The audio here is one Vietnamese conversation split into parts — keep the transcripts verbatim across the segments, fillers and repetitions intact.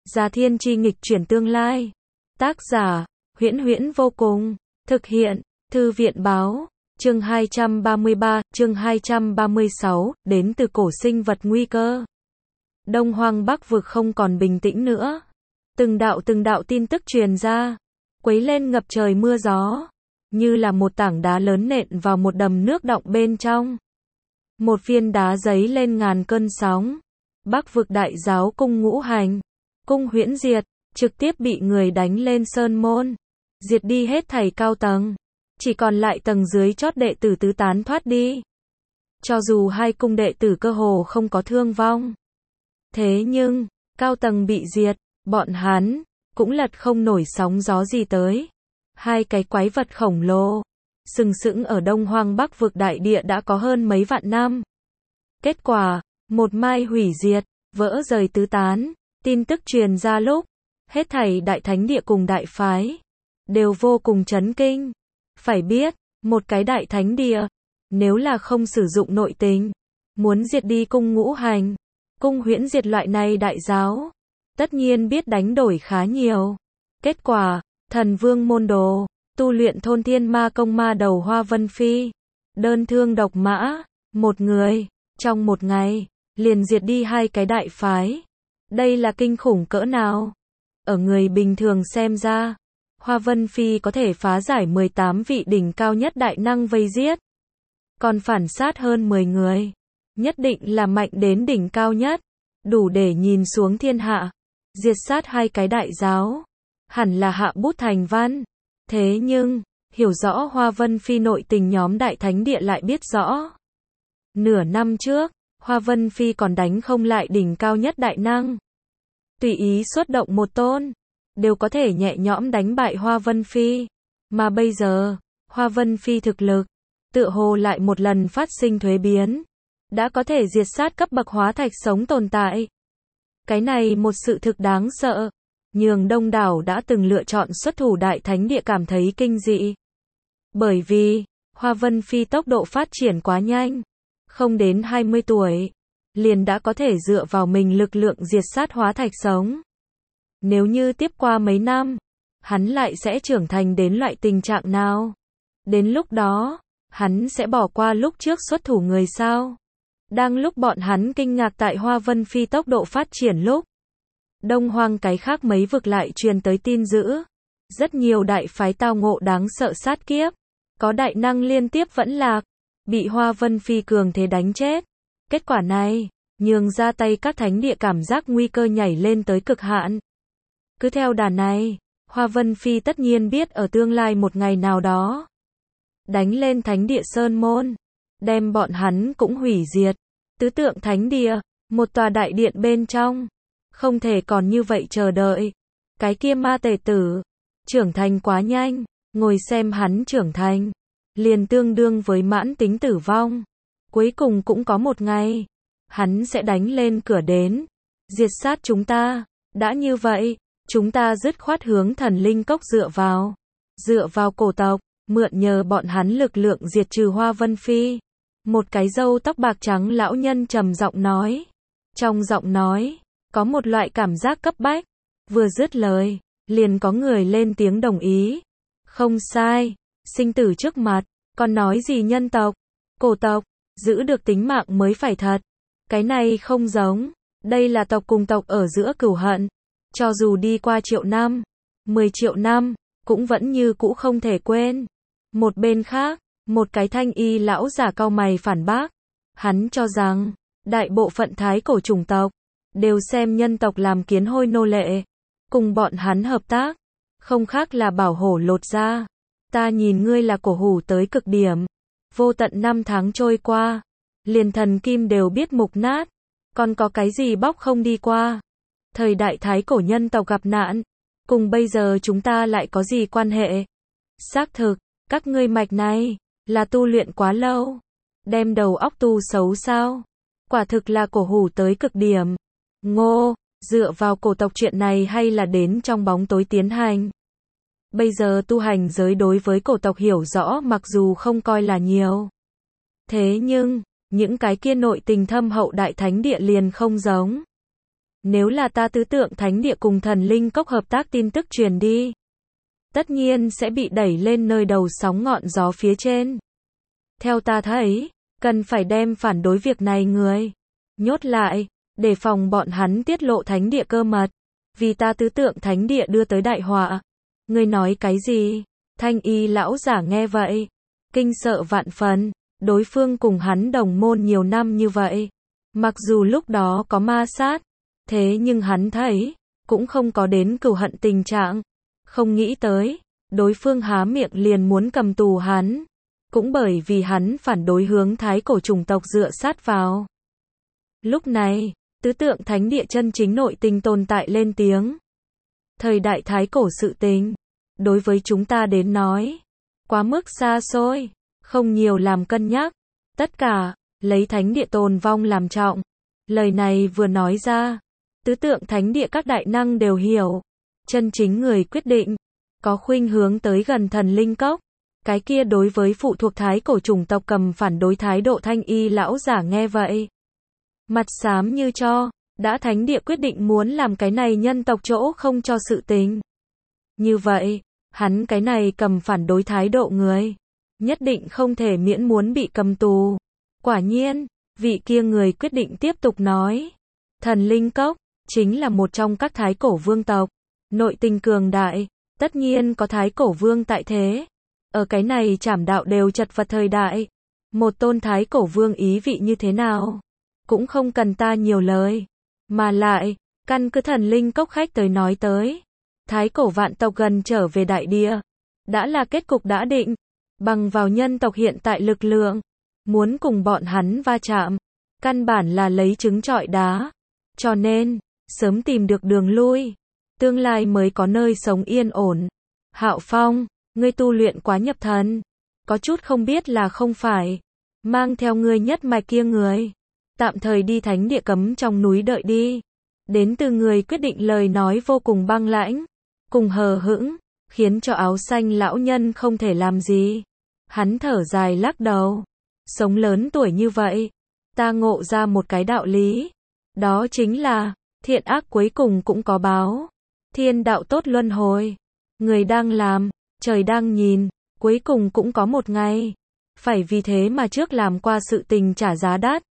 Già Thiên Chi nghịch chuyển tương lai. Tác giả, Huyễn Huyễn vô cùng. Thực hiện, Thư viện báo. Chương hai trăm ba mươi ba, chương hai trăm ba mươi sáu, đến từ cổ sinh vật nguy cơ. Đông Hoang Bắc vực không còn bình tĩnh nữa. Từng đạo từng đạo tin tức truyền ra, quấy lên ngập trời mưa gió, như là một tảng đá lớn nện vào một đầm nước đọng bên trong. Một viên đá giấy lên ngàn cơn sóng. Bắc vực đại giáo cung ngũ hành, cung huyễn diệt, trực tiếp bị người đánh lên sơn môn, diệt đi hết thảy cao tầng, chỉ còn lại tầng dưới chót đệ tử tứ tán thoát đi. Cho dù hai cung đệ tử cơ hồ không có thương vong, thế nhưng, cao tầng bị diệt, bọn hắn cũng lật không nổi sóng gió gì tới. Hai cái quái vật khổng lồ, sừng sững ở Đông Hoang Bắc vực đại địa đã có hơn mấy vạn năm. Kết quả, một mai hủy diệt, vỡ rời tứ tán, tin tức truyền ra lúc, hết thảy đại thánh địa cùng đại phái, đều vô cùng chấn kinh. Phải biết, một cái đại thánh địa, nếu là không sử dụng nội tình, muốn diệt đi cung ngũ hành, cung huyễn diệt loại này đại giáo, tất nhiên biết đánh đổi khá nhiều. Kết quả, thần vương môn đồ, tu luyện thôn thiên ma công ma đầu Hoa Vân Phi, đơn thương độc mã, một người, trong một ngày, liền diệt đi hai cái đại phái. Đây là kinh khủng cỡ nào? Ở người bình thường xem ra, Hoa Vân Phi có thể phá giải mười tám vị đỉnh cao nhất đại năng vây giết, còn phản sát hơn mười người, nhất định là mạnh đến đỉnh cao nhất, đủ để nhìn xuống thiên hạ, diệt sát hai cái đại giáo, hẳn là hạ bút thành văn. Thế nhưng, hiểu rõ Hoa Vân Phi nội tình nhóm đại thánh địa lại biết rõ. Nửa năm trước, Hoa Vân Phi còn đánh không lại đỉnh cao nhất đại năng. Tùy ý xuất động một tôn, đều có thể nhẹ nhõm đánh bại Hoa Vân Phi. Mà bây giờ, Hoa Vân Phi thực lực, tựa hồ lại một lần phát sinh thuế biến. Đã có thể diệt sát cấp bậc hóa thạch sống tồn tại. Cái này một sự thực đáng sợ, nhường đông đảo đã từng lựa chọn xuất thủ đại thánh địa cảm thấy kinh dị. Bởi vì, Hoa Vân Phi tốc độ phát triển quá nhanh. Không đến hai mươi tuổi, liền đã có thể dựa vào mình lực lượng diệt sát hóa thạch sống. Nếu như tiếp qua mấy năm, hắn lại sẽ trưởng thành đến loại tình trạng nào? Đến lúc đó, hắn sẽ bỏ qua lúc trước xuất thủ người sao? Đang lúc bọn hắn kinh ngạc tại Hoa Vân Phi tốc độ phát triển lúc, Đông Hoang cái khác mấy vực lại truyền tới tin dữ. Rất nhiều đại phái tao ngộ đáng sợ sát kiếp, có đại năng liên tiếp vẫn lạc, bị Hoa Vân Phi cường thế đánh chết. Kết quả này, nhường ra tay các thánh địa cảm giác nguy cơ nhảy lên tới cực hạn. Cứ theo đà này, Hoa Vân Phi tất nhiên biết ở tương lai một ngày nào đó, đánh lên thánh địa sơn môn, đem bọn hắn cũng hủy diệt. Tứ tượng thánh địa, một tòa đại điện bên trong, không thể còn như vậy chờ đợi. Cái kia ma tề tử, trưởng thành quá nhanh, ngồi xem hắn trưởng thành, liền tương đương với mãn tính tử vong. Cuối cùng cũng có một ngày, hắn sẽ đánh lên cửa đến, diệt sát chúng ta. Đã như vậy, chúng ta dứt khoát hướng thần linh cốc dựa vào, dựa vào cổ tộc, mượn nhờ bọn hắn lực lượng diệt trừ Hoa Vân Phi. Một cái râu tóc bạc trắng lão nhân trầm giọng nói. Trong giọng nói, có một loại cảm giác cấp bách. Vừa dứt lời, liền có người lên tiếng đồng ý. Không sai, sinh tử trước mặt, còn nói gì nhân tộc, cổ tộc, giữ được tính mạng mới phải thật. Cái này không giống, đây là tộc cùng tộc ở giữa cửu hận. Cho dù đi qua triệu năm, mười triệu năm, cũng vẫn như cũ không thể quên. Một bên khác, một cái thanh y lão giả cau mày phản bác. Hắn cho rằng, đại bộ phận thái cổ chủng tộc, đều xem nhân tộc làm kiến hôi nô lệ. Cùng bọn hắn hợp tác, không khác là bảo hổ lột da. Ta nhìn ngươi là cổ hủ tới cực điểm. Vô tận năm tháng trôi qua, liền thần kim đều biết mục nát. Còn có cái gì bóc không đi qua? Thời đại thái cổ nhân tộc gặp nạn, cùng bây giờ chúng ta lại có gì quan hệ? Xác thực, các ngươi mạch này, là tu luyện quá lâu. Đem đầu óc tu xấu sao? Quả thực là cổ hủ tới cực điểm. Ngô, dựa vào cổ tộc chuyện này hay là đến trong bóng tối tiến hành? Bây giờ tu hành giới đối với cổ tộc hiểu rõ mặc dù không coi là nhiều. Thế nhưng, những cái kia nội tình thâm hậu đại thánh địa liền không giống. Nếu là ta tứ tượng thánh địa cùng thần linh cốc hợp tác tin tức truyền đi, tất nhiên sẽ bị đẩy lên nơi đầu sóng ngọn gió phía trên. Theo ta thấy, cần phải đem phản đối việc này người nhốt lại, để phòng bọn hắn tiết lộ thánh địa cơ mật, vì ta tứ tượng thánh địa đưa tới đại họa. Ngươi nói cái gì? Thanh y lão giả nghe vậy, kinh sợ vạn phần, đối phương cùng hắn đồng môn nhiều năm như vậy. Mặc dù lúc đó có ma sát, thế nhưng hắn thấy, cũng không có đến cừu hận tình trạng. Không nghĩ tới, đối phương há miệng liền muốn cầm tù hắn. Cũng bởi vì hắn phản đối hướng thái cổ chủng tộc dựa sát vào. Lúc này, tứ tượng thánh địa chân chính nội tình tồn tại lên tiếng. Thời đại thái cổ sự tình, đối với chúng ta đến nói, quá mức xa xôi, không nhiều làm cân nhắc. Tất cả, lấy thánh địa tồn vong làm trọng. Lời này vừa nói ra, tứ tượng thánh địa các đại năng đều hiểu. Chân chính người quyết định, có khuynh hướng tới gần thần linh cốc. Cái kia đối với phụ thuộc thái cổ chủng tộc cầm phản đối thái độ thanh y lão giả nghe vậy. Mặt xám như cho, đã thánh địa quyết định muốn làm cái này nhân tộc chỗ không cho sự tình. Như vậy, hắn cái này cầm phản đối thái độ người, nhất định không thể miễn muốn bị cầm tù. Quả nhiên, vị kia người quyết định tiếp tục nói. Thần linh cốc, chính là một trong các thái cổ vương tộc. Nội tình cường đại, tất nhiên có thái cổ vương tại thế. Ở cái này trảm đạo đều chật vật thời đại. Một tôn thái cổ vương ý vị như thế nào? Cũng không cần ta nhiều lời. Mà lại, căn cứ thần linh cốc khách tới nói tới. Thái cổ vạn tộc gần trở về đại địa. Đã là kết cục đã định. Bằng vào nhân tộc hiện tại lực lượng. Muốn cùng bọn hắn va chạm. Căn bản là lấy trứng trọi đá. Cho nên, sớm tìm được đường lui. Tương lai mới có nơi sống yên ổn. Hạo Phong, ngươi tu luyện quá nhập thần. Có chút không biết là không phải. Mang theo ngươi nhất mạch kia người. Tạm thời đi thánh địa cấm trong núi đợi đi. Đến từ người quyết định lời nói vô cùng băng lãnh. Cùng hờ hững. Khiến cho áo xanh lão nhân không thể làm gì. Hắn thở dài lắc đầu. Sống lớn tuổi như vậy. Ta ngộ ra một cái đạo lý. Đó chính là, thiện ác cuối cùng cũng có báo. Thiên đạo tốt luân hồi. Người đang làm, trời đang nhìn, cuối cùng cũng có một ngày. Phải vì thế mà trước làm qua sự tình trả giá đắt.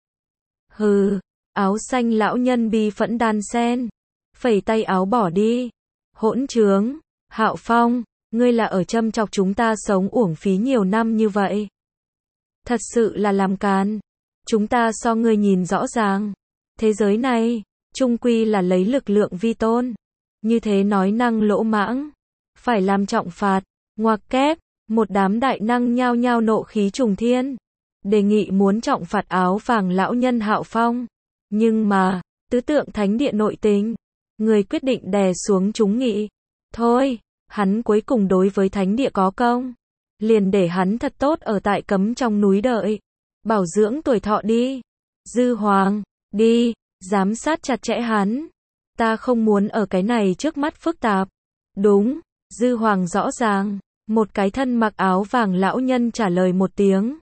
Hừ, áo xanh lão nhân bi phẫn đan sen. Phẩy tay áo bỏ đi. Hỗn trướng, Hạo Phong, ngươi là ở châm chọc chúng ta sống uổng phí nhiều năm như vậy. Thật sự là làm càn. Chúng ta so ngươi nhìn rõ ràng. Thế giới này, chung quy là lấy lực lượng vi tôn. Như thế nói năng lỗ mãng. Phải làm trọng phạt. Ngoặc kép, một đám đại năng nhao nhao nộ khí trùng thiên. Đề nghị muốn trọng phạt áo vàng lão nhân Hạo Phong. Nhưng mà, tứ tượng thánh địa nội tình. Người quyết định đè xuống chúng nghị. Thôi, hắn cuối cùng đối với thánh địa có công. Liền để hắn thật tốt ở tại cấm trong núi đợi. Bảo dưỡng tuổi thọ đi. Dư Hoàng, đi, giám sát chặt chẽ hắn. Ta không muốn ở cái này trước mắt phức tạp. Đúng, Dư Hoàng rõ ràng. Một cái thân mặc áo vàng lão nhân trả lời một tiếng.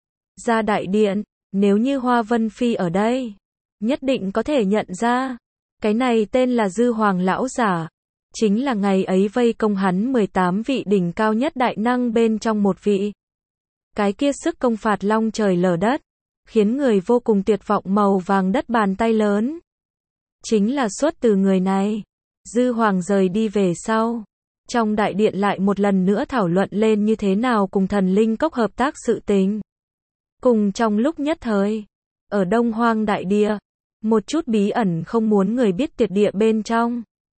Ra đại điện, nếu như Hoa Vân Phi ở đây, nhất định có thể nhận ra. Cái này tên là Dư Hoàng lão giả. Chính là ngày ấy vây công hắn mười tám vị đỉnh cao nhất đại năng bên trong một vị. Cái kia sức công phạt long trời lở đất, khiến người vô cùng tuyệt vọng màu vàng đất bàn tay lớn. Chính là xuất từ người này. Dư Hoàng rời đi về sau. Trong đại điện lại một lần nữa thảo luận lên như thế nào cùng thần linh cốc hợp tác sự tình. Cùng trong lúc nhất thời, ở Đông Hoang đại địa, một chút bí ẩn không muốn người biết tuyệt địa bên trong.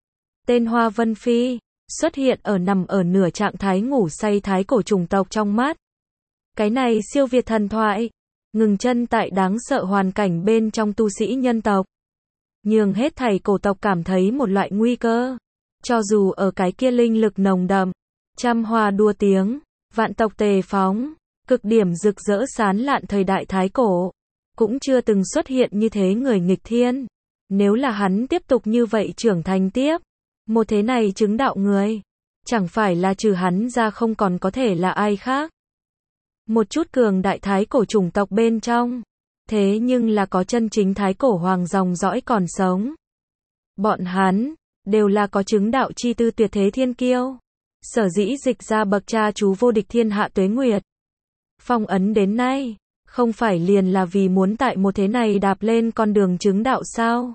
Tên Hoa Vân Phi, xuất hiện ở nằm ở nửa trạng thái ngủ say thái cổ chủng tộc trong mắt. Cái này siêu việt thần thoại, ngừng chân tại đáng sợ hoàn cảnh bên trong tu sĩ nhân tộc. Nhường hết thảy cổ tộc cảm thấy một loại nguy cơ. Cho dù ở cái kia linh lực nồng đậm, trăm hoa đua tiếng, vạn tộc tề phóng, cực điểm rực rỡ sán lạn thời đại thái cổ, cũng chưa từng xuất hiện như thế người nghịch thiên. Nếu là hắn tiếp tục như vậy trưởng thành tiếp, một thế này chứng đạo người, chẳng phải là trừ hắn ra không còn có thể là ai khác. Một chút cường đại thái cổ chủng tộc bên trong, thế nhưng là có chân chính thái cổ hoàng dòng dõi còn sống. Bọn hắn đều là có chứng đạo chi tư tuyệt thế thiên kiêu. Sở dĩ dịch ra bậc cha chú vô địch thiên hạ tuế nguyệt. Phong ấn đến nay, không phải liền là vì muốn tại một thế này đạp lên con đường chứng đạo sao?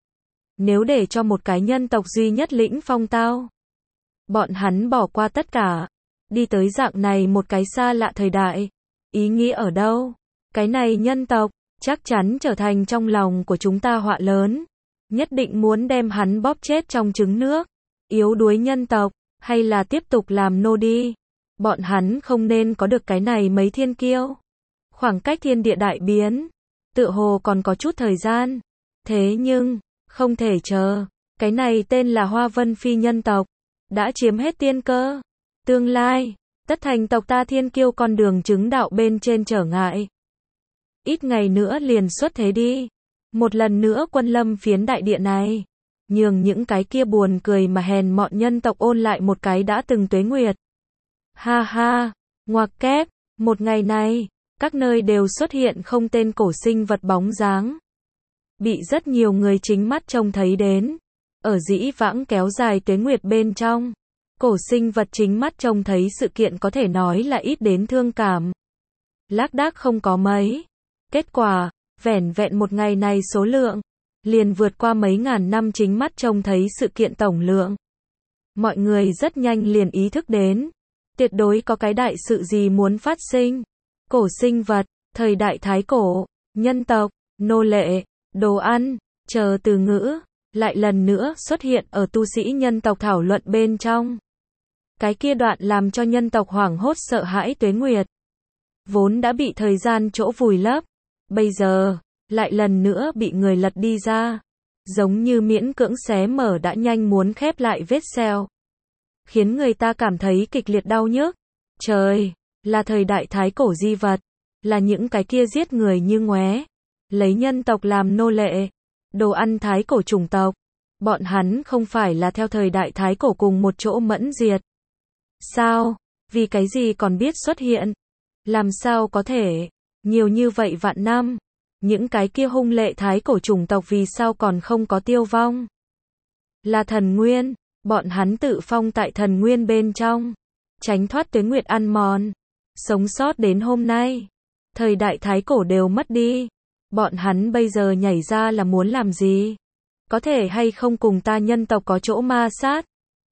Nếu để cho một cái nhân tộc duy nhất lĩnh phong tao, bọn hắn bỏ qua tất cả, đi tới dạng này một cái xa lạ thời đại, ý nghĩa ở đâu? Cái này nhân tộc, chắc chắn trở thành trong lòng của chúng ta họa lớn, nhất định muốn đem hắn bóp chết trong trứng nước. Yếu đuối nhân tộc, hay là tiếp tục làm nô đi? Bọn hắn không nên có được cái này mấy thiên kiêu. Khoảng cách thiên địa đại biến, tựa hồ còn có chút thời gian. Thế nhưng, không thể chờ. Cái này tên là Hoa Vân Phi nhân tộc, đã chiếm hết tiên cơ. Tương lai, tất thành tộc ta thiên kiêu con đường chứng đạo bên trên trở ngại. Ít ngày nữa liền xuất thế đi. Một lần nữa quân lâm phiến đại địa này. Nhường những cái kia buồn cười mà hèn mọn nhân tộc ôn lại một cái đã từng tuế nguyệt. Ha ha, ngoặc kép, một ngày này, các nơi đều xuất hiện không tên cổ sinh vật bóng dáng. Bị rất nhiều người chính mắt trông thấy đến. Ở dĩ vãng kéo dài tuế nguyệt bên trong, cổ sinh vật chính mắt trông thấy sự kiện có thể nói là ít đến thương cảm. Lác đác không có mấy. Kết quả, vẻn vẹn một ngày này số lượng, liền vượt qua mấy ngàn năm chính mắt trông thấy sự kiện tổng lượng. Mọi người rất nhanh liền ý thức đến, tuyệt đối có cái đại sự gì muốn phát sinh. Cổ sinh vật, thời đại thái cổ, nhân tộc, nô lệ, đồ ăn, chờ từ ngữ, lại lần nữa xuất hiện ở tu sĩ nhân tộc thảo luận bên trong. Cái kia đoạn làm cho nhân tộc hoảng hốt sợ hãi tuế nguyệt, vốn đã bị thời gian chỗ vùi lấp, bây giờ, lại lần nữa bị người lật đi ra, giống như miễn cưỡng xé mở đã nhanh muốn khép lại vết sẹo, khiến người ta cảm thấy kịch liệt đau nhức. Trời, là thời đại thái cổ di vật, là những cái kia giết người như ngoé, lấy nhân tộc làm nô lệ, đồ ăn thái cổ chủng tộc, bọn hắn không phải là theo thời đại thái cổ cùng một chỗ mẫn diệt. Sao? Vì cái gì còn biết xuất hiện? Làm sao có thể? Nhiều như vậy vạn năm, những cái kia hung lệ thái cổ chủng tộc vì sao còn không có tiêu vong? Là thần nguyên, bọn hắn tự phong tại thần nguyên bên trong, tránh thoát tuế nguyệt ăn mòn, sống sót đến hôm nay. Thời đại thái cổ đều mất đi, bọn hắn bây giờ nhảy ra là muốn làm gì? Có thể hay không cùng ta nhân tộc có chỗ ma sát?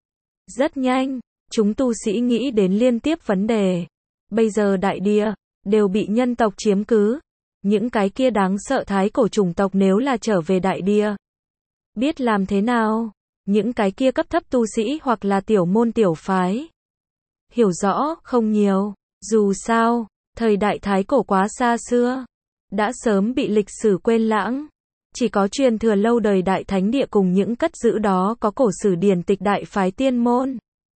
Rất nhanh, chúng tu sĩ nghĩ đến liên tiếp vấn đề. Bây giờ đại địa đều bị nhân tộc chiếm cứ. Những cái kia đáng sợ thái cổ chủng tộc nếu là trở về đại địa, biết làm thế nào? Những cái kia cấp thấp tu sĩ hoặc là tiểu môn tiểu phái, hiểu rõ không nhiều. Dù sao, thời đại thái cổ quá xa xưa, đã sớm bị lịch sử quên lãng. Chỉ có truyền thừa lâu đời đại thánh địa cùng những cất giữ đó có cổ sử điển tịch đại phái tiên môn,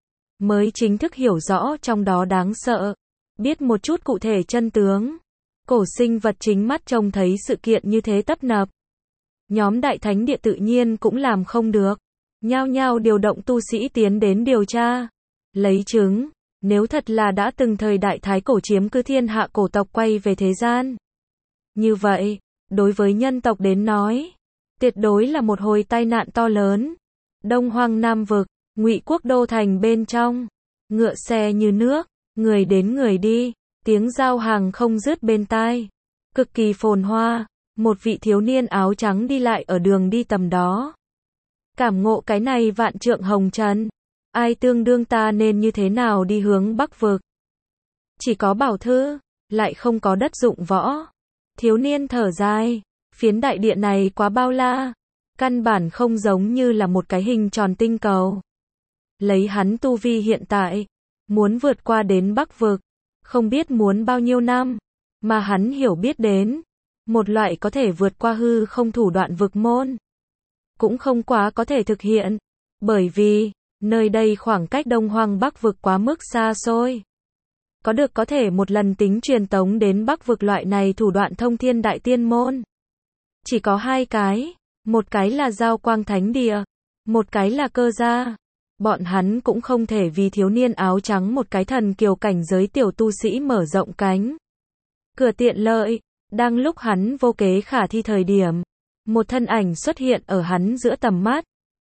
mới chính thức hiểu rõ trong đó đáng sợ, biết một chút cụ thể chân tướng. Cổ sinh vật chính mắt trông thấy sự kiện như thế tấp nập. Nhóm đại thánh địa tự nhiên cũng làm không được. Nhao nhao điều động tu sĩ tiến đến điều tra. Lấy chứng, nếu thật là đã từng thời đại thái cổ chiếm cứ thiên hạ cổ tộc quay về thế gian. Như vậy, đối với nhân tộc đến nói, tuyệt đối là một hồi tai nạn to lớn. Đông Hoang Nam Vực, Ngụy Quốc đô thành bên trong, ngựa xe như nước, người đến người đi, tiếng giao hàng không dứt bên tai, cực kỳ phồn hoa. Một vị thiếu niên áo trắng đi lại ở đường đi tầm đó. Cảm ngộ cái này vạn trượng hồng trần, ai tương đương ta nên như thế nào đi hướng Bắc Vực? Chỉ có bảo thư, lại không có đất dụng võ. Thiếu niên thở dài, phiến đại địa này quá bao la, căn bản không giống như là một cái hình tròn tinh cầu. Lấy hắn tu vi hiện tại, muốn vượt qua đến Bắc Vực, không biết muốn bao nhiêu năm, mà hắn hiểu biết đến, một loại có thể vượt qua hư không thủ đoạn vực môn, cũng không quá có thể thực hiện, bởi vì, nơi đây khoảng cách Đông Hoang Bắc Vực quá mức xa xôi. Có được có thể một lần tính truyền tống đến Bắc Vực loại này thủ đoạn thông thiên đại tiên môn. Chỉ có hai cái, một cái là Giao Quang Thánh Địa, một cái là Cơ Gia. Bọn hắn cũng không thể vì thiếu niên áo trắng một cái thần kiều cảnh giới tiểu tu sĩ mở rộng cánh cửa tiện lợi. Đang lúc hắn vô kế khả thi thời điểm, một thân ảnh xuất hiện ở hắn giữa tầm mắt,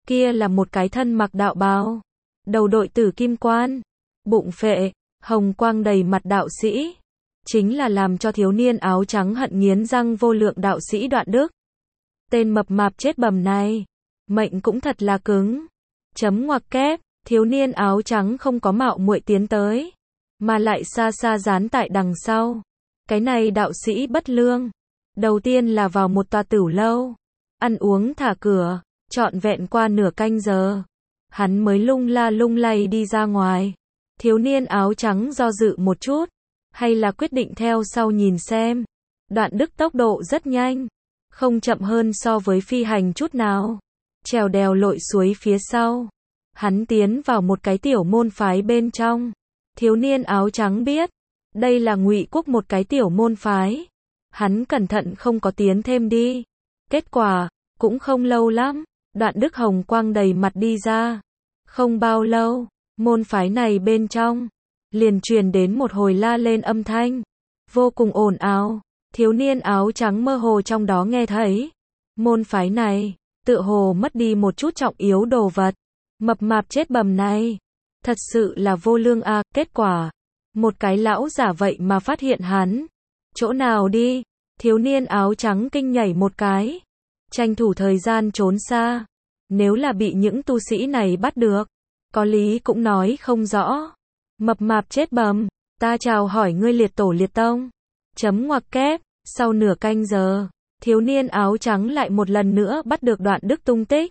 Kia là một cái thân mặc đạo bào, đầu đội tử kim quan, bụng phệ, hồng quang đầy mặt đạo sĩ. Chính là làm cho thiếu niên áo trắng hận nghiến răng vô lượng đạo sĩ Đoạn Đức. Tên mập mạp chết bầm này, mệnh cũng thật là cứng. Chấm ngoặc kép, thiếu niên áo trắng không có mạo muội tiến tới, mà lại xa xa dán tại đằng sau. Cái này đạo sĩ bất lương. Đầu tiên là vào một tòa tửu lâu, ăn uống thả cửa, trọn vẹn qua nửa canh giờ. Hắn mới lung la lung lay đi ra ngoài. Thiếu niên áo trắng do dự một chút, hay là quyết định theo sau nhìn xem. Đoạn Đức tốc độ rất nhanh, không chậm hơn so với phi hành chút nào. Trèo đèo lội suối phía sau, hắn tiến vào một cái tiểu môn phái bên trong. Thiếu niên áo trắng biết, đây là Ngụy Quốc một cái tiểu môn phái. Hắn cẩn thận không có tiến thêm đi. Kết quả, cũng không lâu lắm, Đoạn Đức hồng quang đầy mặt đi ra. Không bao lâu, môn phái này bên trong liền truyền đến một hồi la lên âm thanh, vô cùng ồn ào. Thiếu niên áo trắng mơ hồ trong đó nghe thấy, môn phái này tựa hồ mất đi một chút trọng yếu đồ vật. Mập mạp chết bầm này, thật sự là vô lương a. À. Kết quả, một cái lão giả vậy mà phát hiện hắn. Chỗ nào đi? Thiếu niên áo trắng kinh nhảy một cái, tranh thủ thời gian trốn xa. Nếu là bị những tu sĩ này bắt được, có lý cũng nói không rõ. Mập mạp chết bầm, ta chào hỏi ngươi liệt tổ liệt tông. Chấm ngoặc kép, sau nửa canh giờ, thiếu niên áo trắng lại một lần nữa bắt được Đoạn Đức tung tích.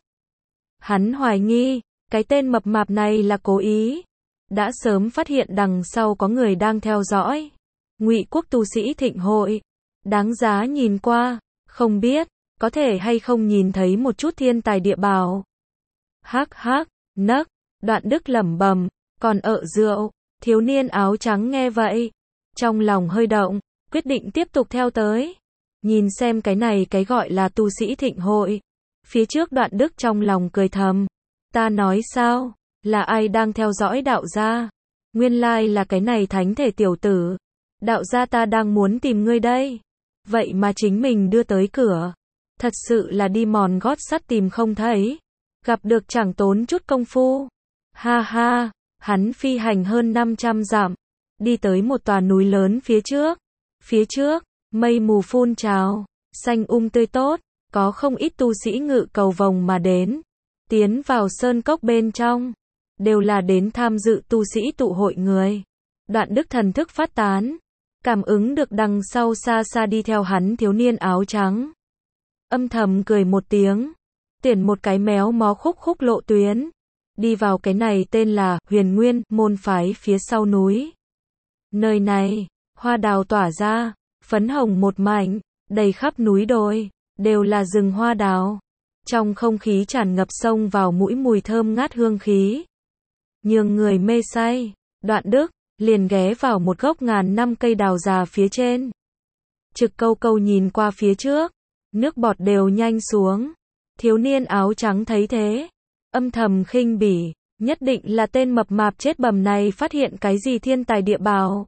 Hắn hoài nghi, cái tên mập mạp này là cố ý. Đã sớm phát hiện đằng sau có người đang theo dõi. Ngụy Quốc tu sĩ thịnh hội, đáng giá nhìn qua, không biết, có thể hay không nhìn thấy một chút thiên tài địa bảo. Hắc hắc, nấc, Đoạn Đức lẩm bẩm, còn ợ rượu. Thiếu niên áo trắng nghe vậy, trong lòng hơi động, quyết định tiếp tục theo tới. Nhìn xem cái này cái gọi là tu sĩ thịnh hội. Phía trước Đoạn Đức trong lòng cười thầm. Ta nói sao? Là ai đang theo dõi đạo gia? Nguyên lai là cái này thánh thể tiểu tử. Đạo gia ta đang muốn tìm ngươi đây. Vậy mà chính mình đưa tới cửa. Thật sự là đi mòn gót sắt tìm không thấy. Gặp được chẳng tốn chút công phu. Ha ha, hắn phi hành hơn năm trăm dặm. Đi tới một tòa núi lớn phía trước. Phía trước, mây mù phun trào, xanh um tươi tốt, có không ít tu sĩ ngự cầu vồng mà đến. Tiến vào sơn cốc bên trong, đều là đến tham dự tu sĩ tụ hội người. Đoạn Đức thần thức phát tán, cảm ứng được đằng sau xa xa đi theo hắn thiếu niên áo trắng. Âm thầm cười một tiếng, tuyển một cái méo mó khúc khúc lộ tuyến, đi vào cái này tên là Huyền Nguyên, môn phái phía sau núi. Nơi này, hoa đào tỏa ra, phấn hồng một mảnh, đầy khắp núi đồi, đều là rừng hoa đào. Trong không khí tràn ngập xông vào mũi mùi thơm ngát hương khí. Nhường người mê say, Đoạn Đức liền ghé vào một gốc ngàn năm cây đào già phía trên. Trực câu câu nhìn qua phía trước, nước bọt đều nhanh xuống. Thiếu niên áo trắng thấy thế, âm thầm khinh bỉ, nhất định là tên mập mạp chết bầm này phát hiện cái gì thiên tài địa bảo,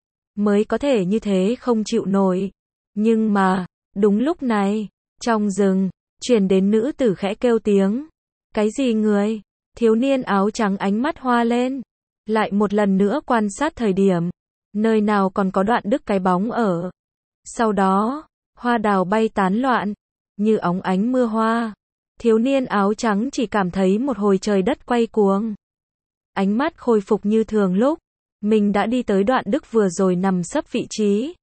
mới có thể như thế không chịu nổi. Nhưng mà, đúng lúc này, trong rừng, truyền đến nữ tử khẽ kêu tiếng. Cái gì người? Thiếu niên áo trắng ánh mắt hoa lên, lại một lần nữa quan sát thời điểm, nơi nào còn có Đoạn Đức cái bóng ở. Sau đó, hoa đào bay tán loạn, như óng ánh mưa hoa. Thiếu niên áo trắng chỉ cảm thấy một hồi trời đất quay cuồng. Ánh mắt khôi phục như thường lúc, mình đã đi tới Đoạn Đức vừa rồi nằm sấp vị trí.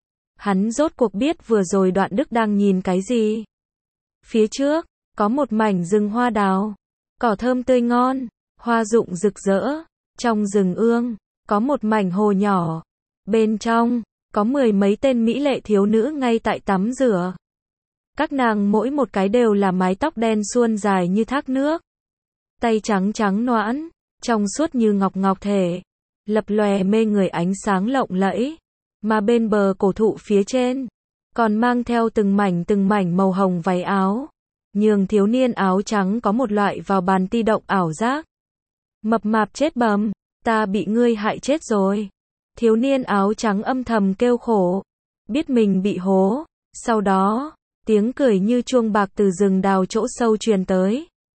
Hắn rốt cuộc biết vừa rồi Đoạn Đức đang nhìn cái gì. Phía trước, có một mảnh rừng hoa đào, cỏ thơm tươi ngon, hoa rụng rực rỡ. Trong rừng ương, có một mảnh hồ nhỏ. Bên trong, có mười mấy tên mỹ lệ thiếu nữ ngay tại tắm rửa. Các nàng mỗi một cái đều là mái tóc đen suôn dài như thác nước. Tay trắng trắng nõn, trong suốt như ngọc ngọc thể, lập lòe mê người ánh sáng lộng lẫy. Mà bên bờ cổ thụ phía trên, còn mang theo từng mảnh từng mảnh màu hồng váy áo. Nhường thiếu niên áo trắng có một loại vào bàn ti động ảo giác. Mập mạp chết bầm, ta bị ngươi hại chết rồi. Thiếu niên áo trắng âm thầm kêu khổ, biết mình bị hố. Sau đó, tiếng cười như chuông bạc từ rừng đào chỗ sâu truyền tới.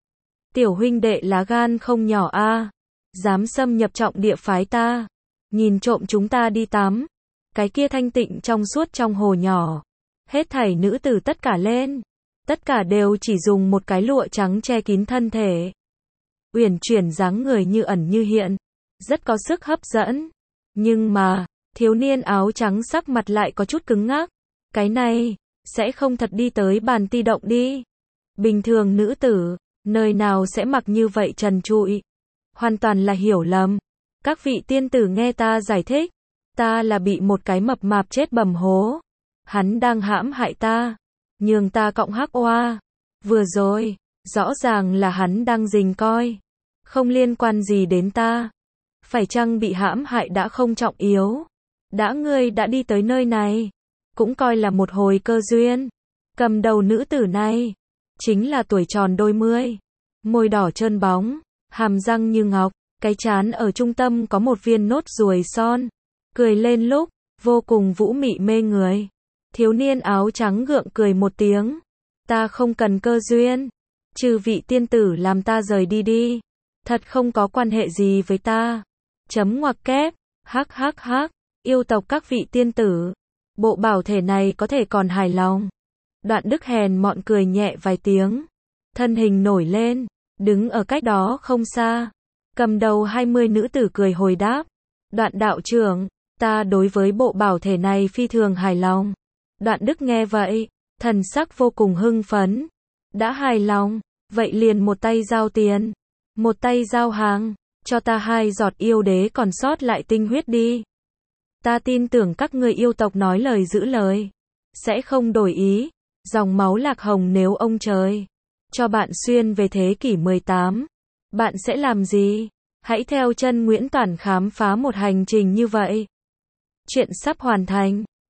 Tiểu huynh đệ lá gan không nhỏ a, dám xâm nhập trọng địa phái ta, nhìn trộm chúng ta đi tắm. Cái kia thanh tịnh trong suốt trong hồ nhỏ, hết thảy nữ tử tất cả lên, tất cả đều chỉ dùng một cái lụa trắng che kín thân thể. Uyển chuyển dáng người như ẩn như hiện, rất có sức hấp dẫn. Nhưng mà, thiếu niên áo trắng sắc mặt lại có chút cứng ngắc. Cái này, sẽ không thật đi tới bàn ti động đi. Bình thường nữ tử, nơi nào sẽ mặc như vậy trần trụi. Hoàn toàn là hiểu lầm. Các vị tiên tử nghe ta giải thích. Ta là bị một cái mập mạp chết bầm hố. Hắn đang hãm hại ta. Nhường ta cộng hắc oa. Vừa rồi, rõ ràng là hắn đang rình coi. Không liên quan gì đến ta. Phải chăng bị hãm hại đã không trọng yếu. Đã ngươi đã đi tới nơi này, cũng coi là một hồi cơ duyên. Cầm đầu nữ tử này, chính là tuổi tròn đôi mươi. Môi đỏ trơn bóng, hàm răng như ngọc, cái trán ở trung tâm có một viên nốt ruồi son. Cười lên lúc, vô cùng vũ mị mê người. Thiếu niên áo trắng gượng cười một tiếng. Ta không cần cơ duyên. Trừ vị tiên tử làm ta rời đi đi. Thật không có quan hệ gì với ta. Chấm ngoặc kép, hắc hắc hắc, yêu tộc các vị tiên tử. Bộ bảo thể này có thể còn hài lòng. Đoạn Đức hèn mọn cười nhẹ vài tiếng. Thân hình nổi lên, đứng ở cách đó không xa. Cầm đầu hai mươi nữ tử cười hồi đáp. Đoạn đạo trưởng, ta đối với bộ bảo thể này phi thường hài lòng. Đoạn Đức nghe vậy, thần sắc vô cùng hưng phấn. Đã hài lòng, vậy liền một tay giao tiền, một tay giao hàng, cho ta hai giọt yêu đế còn sót lại tinh huyết đi. Ta tin tưởng các người yêu tộc nói lời giữ lời, sẽ không đổi ý. Dòng máu lạc hồng nếu ông trời cho bạn xuyên về thế kỷ mười tám, bạn sẽ làm gì? Hãy theo chân Nguyễn Toản khám phá một hành trình như vậy. Chuyện sắp hoàn thành.